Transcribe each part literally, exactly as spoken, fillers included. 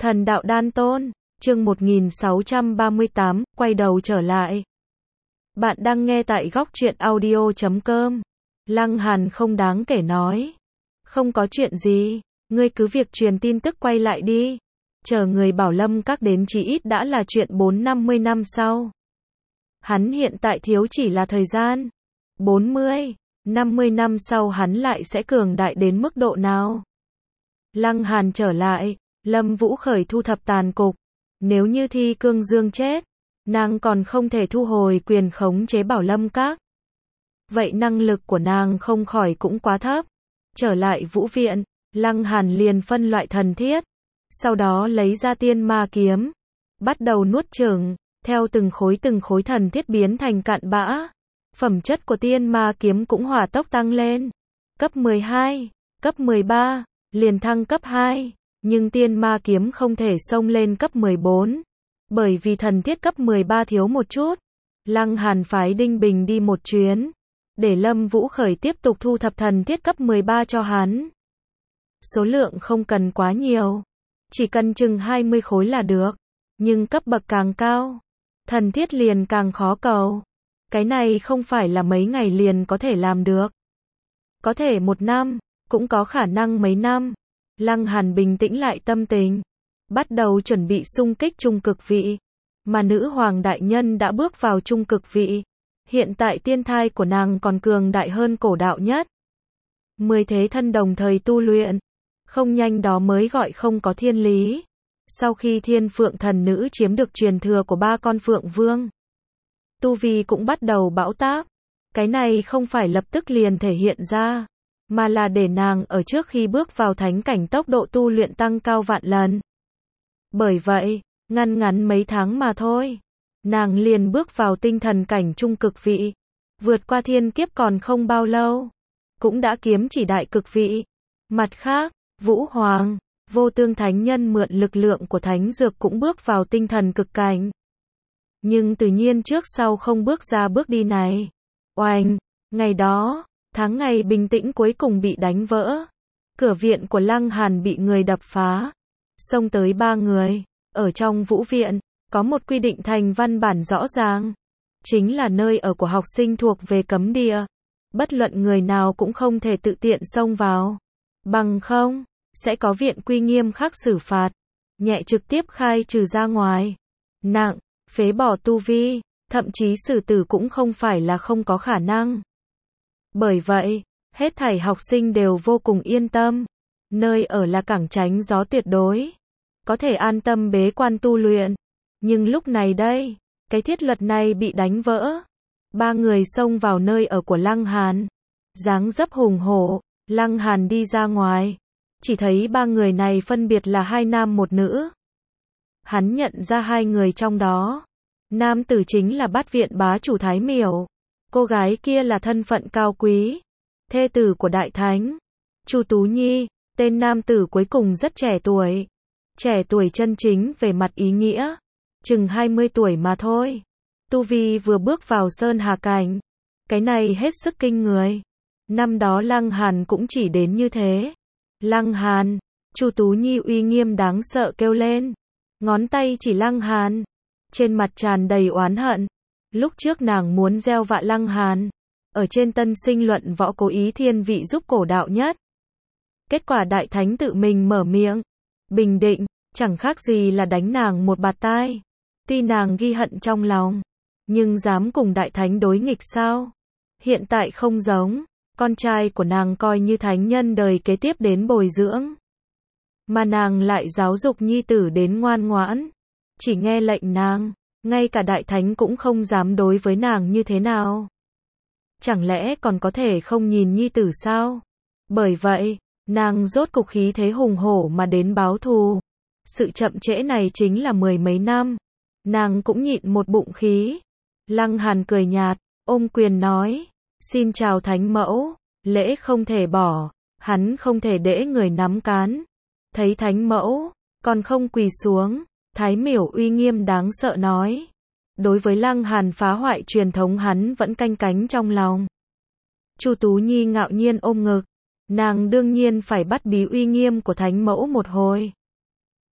Thần đạo đan tôn, chương một nghìn sáu trăm ba mươi tám, quay đầu trở lại. Bạn đang nghe tại góc truyện audio chấm com. Lăng Hàn không đáng kể nói. Không có chuyện gì, ngươi cứ việc truyền tin tức quay lại đi. Chờ người Bảo Lâm Các đến chí ít đã là chuyện bốn năm mươi năm sau. Hắn hiện tại thiếu chỉ là thời gian. bốn mươi, năm mươi năm sau hắn lại sẽ cường đại đến mức độ nào? Lăng Hàn trở lại, Lâm Vũ Khởi thu thập tàn cục. Nếu như Thi Cương Dương chết, nàng còn không thể thu hồi quyền khống chế Bảo Lâm Các. Vậy năng lực của nàng không khỏi cũng quá thấp. Trở lại Vũ Viện, Lăng Hàn liền phân loại thần thiết. Sau đó lấy ra tiên ma kiếm. Bắt đầu nuốt chửng, theo từng khối từng khối thần thiết biến thành cặn bã. Phẩm chất của tiên ma kiếm cũng hỏa tốc tăng lên. Cấp mười hai, cấp mười ba, liền thăng cấp hai. Nhưng tiên ma kiếm không thể xông lên cấp mười bốn. Bởi vì thần thiết cấp mười ba thiếu một chút. Lăng Hàn phái Đinh Bình đi một chuyến. Để Lâm Vũ Khởi tiếp tục thu thập thần thiết cấp mười ba cho hắn. Số lượng không cần quá nhiều. Chỉ cần chừng hai mươi khối là được. Nhưng cấp bậc càng cao, thần thiết liền càng khó cầu. Cái này không phải là mấy ngày liền có thể làm được. Có thể một năm, cũng có khả năng mấy năm. Lăng Hàn bình tĩnh lại tâm tình. Bắt đầu chuẩn bị xung kích trung cực vị. Mà nữ hoàng đại nhân đã bước vào trung cực vị. Hiện tại tiên thai của nàng còn cường đại hơn cổ đạo nhất. Mười thế thân đồng thời tu luyện. Không nhanh đó mới gọi không có thiên lý. Sau khi thiên phượng thần nữ chiếm được truyền thừa của ba con phượng vương, tu vi cũng bắt đầu bão táp. Cái này không phải lập tức liền thể hiện ra, mà là để nàng ở trước khi bước vào thánh cảnh tốc độ tu luyện tăng cao vạn lần. Bởi vậy, ngăn ngắn mấy tháng mà thôi, nàng liền bước vào tinh thần cảnh trung cực vị. Vượt qua thiên kiếp còn không bao lâu, cũng đã kiếm chỉ đại cực vị. Mặt khác, Vũ Hoàng, Vô Tương Thánh Nhân mượn lực lượng của thánh dược cũng bước vào tinh thần cực cảnh. Nhưng tự nhiên trước sau không bước ra bước đi này. Oanh, ngày đó, tháng ngày bình tĩnh cuối cùng bị đánh vỡ. Cửa viện của Lăng Hàn bị người đập phá. Xông tới ba người. Ở trong Vũ Viện, có một quy định thành văn bản rõ ràng. Chính là nơi ở của học sinh thuộc về cấm địa. Bất luận người nào cũng không thể tự tiện xông vào. Bằng không, sẽ có viện quy nghiêm khắc xử phạt. Nhẹ trực tiếp khai trừ ra ngoài. Nặng, phế bỏ tu vi, thậm chí xử tử cũng không phải là không có khả năng. Bởi vậy, hết thảy học sinh đều vô cùng yên tâm. Nơi ở là cảng tránh gió tuyệt đối. Có thể an tâm bế quan tu luyện. Nhưng lúc này đây, cái thiết luật này bị đánh vỡ. Ba người xông vào nơi ở của Lăng Hàn. Dáng dấp hùng hổ, Lăng Hàn đi ra ngoài. Chỉ thấy ba người này phân biệt là hai nam một nữ. Hắn nhận ra hai người trong đó. Nam tử chính là Bát Viện bá chủ Thái Miểu. Cô gái kia là thân phận cao quý, thê tử của Đại Thánh Chu Tú Nhi. Tên nam tử cuối cùng rất trẻ tuổi. Trẻ tuổi chân chính về mặt ý nghĩa. Chừng hai mươi tuổi mà thôi. Tu vi vừa bước vào Sơn Hà Cảnh. Cái này hết sức kinh người. Năm đó Lăng Hàn cũng chỉ đến như thế. Lăng Hàn, Chu Tú Nhi uy nghiêm đáng sợ kêu lên. Ngón tay chỉ Lăng Hàn. Trên mặt tràn đầy oán hận. Lúc trước nàng muốn gieo vạ Lăng Hàn. Ở trên tân sinh luận võ cố ý thiên vị giúp cổ đạo nhất. Kết quả Đại Thánh tự mình mở miệng. Bình định, chẳng khác gì là đánh nàng một bạt tai. Tuy nàng ghi hận trong lòng, nhưng dám cùng Đại Thánh đối nghịch sao? Hiện tại không giống. Con trai của nàng coi như thánh nhân đời kế tiếp đến bồi dưỡng. Mà nàng lại giáo dục nhi tử đến ngoan ngoãn. Chỉ nghe lệnh nàng. Ngay cả Đại Thánh cũng không dám đối với nàng như thế nào. Chẳng lẽ còn có thể không nhìn nhi tử sao? Bởi vậy, nàng rốt cục khí thế hùng hổ mà đến báo thù. Sự chậm trễ này chính là mười mấy năm. Nàng cũng nhịn một bụng khí. Lăng Hàn cười nhạt, ôm quyền nói. Xin chào Thánh Mẫu, lễ không thể bỏ, hắn không thể để người nắm cán. Thấy Thánh Mẫu, còn không quỳ xuống, Thái Miểu uy nghiêm đáng sợ nói. Đối với Lăng Hàn phá hoại truyền thống hắn vẫn canh cánh trong lòng. Chu Tú Nhi ngạo nhiên ôm ngực, nàng đương nhiên phải bắt bí uy nghiêm của Thánh Mẫu một hồi.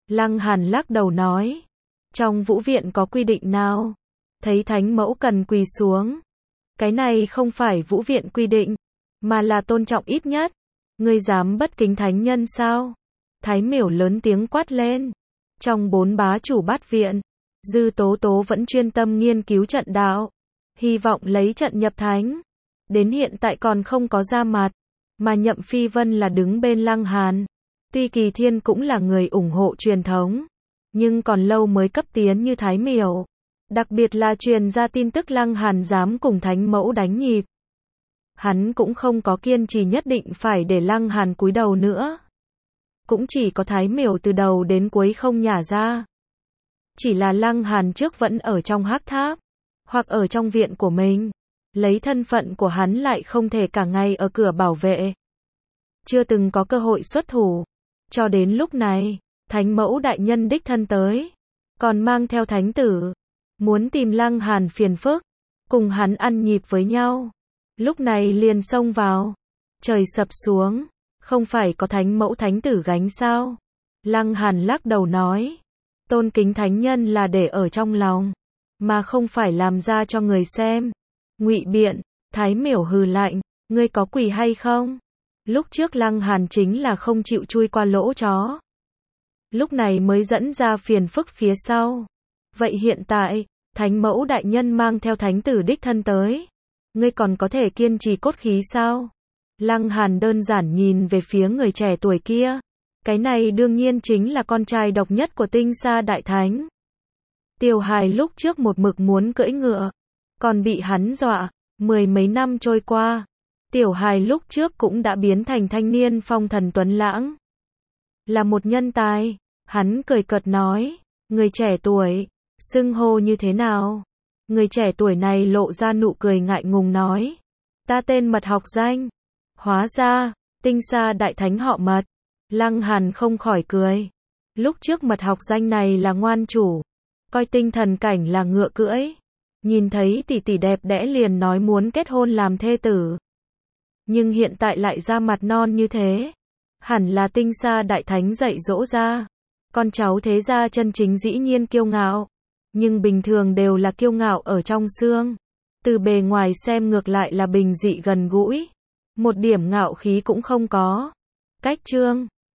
Lăng Hàn lắc đầu nói. Trong vũ viện có quy định nào? Thấy thánh mẫu cần quỳ xuống. Cái này không phải vũ viện quy định, mà là tôn trọng ít nhất. Ngươi dám bất kính thánh nhân sao? Thái Miểu lớn tiếng quát lên. Trong bốn bá chủ bát viện, Dư Tố Tố vẫn chuyên tâm nghiên cứu trận đạo, hy vọng lấy trận nhập thánh. Đến hiện tại còn không có ra mặt, mà Nhậm Phi Vân là đứng bên Lăng Hàn. Tuy Kỳ Thiên cũng là người ủng hộ truyền thống, nhưng còn lâu mới cấp tiến như Thái Miểu. Đặc biệt là truyền ra tin tức Lăng Hàn dám cùng thánh mẫu đánh nhịp. Hắn cũng không có kiên trì nhất định phải để Lăng Hàn cúi đầu nữa. Cũng chỉ có Thái Miểu từ đầu đến cuối không nhả ra. Chỉ là Lăng Hàn trước vẫn ở trong hắc tháp, hoặc ở trong viện của mình. Lấy thân phận của hắn lại không thể cả ngày ở cửa bảo vệ. Chưa từng có cơ hội xuất thủ. Cho đến lúc này, thánh mẫu đại nhân đích thân tới. Còn mang theo thánh tử. Muốn tìm Lăng Hàn phiền phức. Cùng hắn ăn nhịp với nhau. Lúc này liền xông vào. Trời sập xuống. Không phải có thánh mẫu thánh tử gánh sao? Lăng Hàn lắc đầu nói. Tôn kính thánh nhân là để ở trong lòng, mà không phải làm ra cho người xem. Ngụy biện. Thái Miểu hừ lạnh. Ngươi có quỳ hay không? Lúc trước Lăng Hàn chính là không chịu chui qua lỗ chó. Lúc này mới dẫn ra phiền phức phía sau. Vậy hiện tại, thánh mẫu đại nhân mang theo thánh tử đích thân tới. Ngươi còn có thể kiên trì cốt khí sao? Lăng Hàn đơn giản nhìn về phía người trẻ tuổi kia. Cái này đương nhiên chính là con trai độc nhất của Tinh Sa Đại Thánh. Tiểu hài lúc trước một mực muốn cưỡi ngựa, còn bị hắn dọa. Mười mấy năm trôi qua, tiểu hài lúc trước cũng đã biến thành thanh niên phong thần tuấn lãng. Là một nhân tài. Hắn cười cợt nói. Người trẻ tuổi, xưng hô như thế nào? Người trẻ tuổi này lộ ra nụ cười ngại ngùng nói. Ta tên Mật học danh. Hóa ra, Tinh Sa Đại Thánh họ Mật. Lăng Hàn không khỏi cười. Lúc trước Mật học danh này là ngoan chủ, coi tinh thần cảnh là ngựa cưỡi. Nhìn thấy tỷ tỷ đẹp đẽ liền nói muốn kết hôn làm thê tử. Nhưng hiện tại lại ra mặt non như thế. Hẳn là Tinh Sa Đại Thánh dạy dỗ ra. Con cháu thế gia chân chính dĩ nhiên kiêu ngạo. Nhưng bình thường đều là kiêu ngạo ở trong xương. Từ bề ngoài xem ngược lại là bình dị gần gũi. Một điểm ngạo khí cũng không có. Cách chương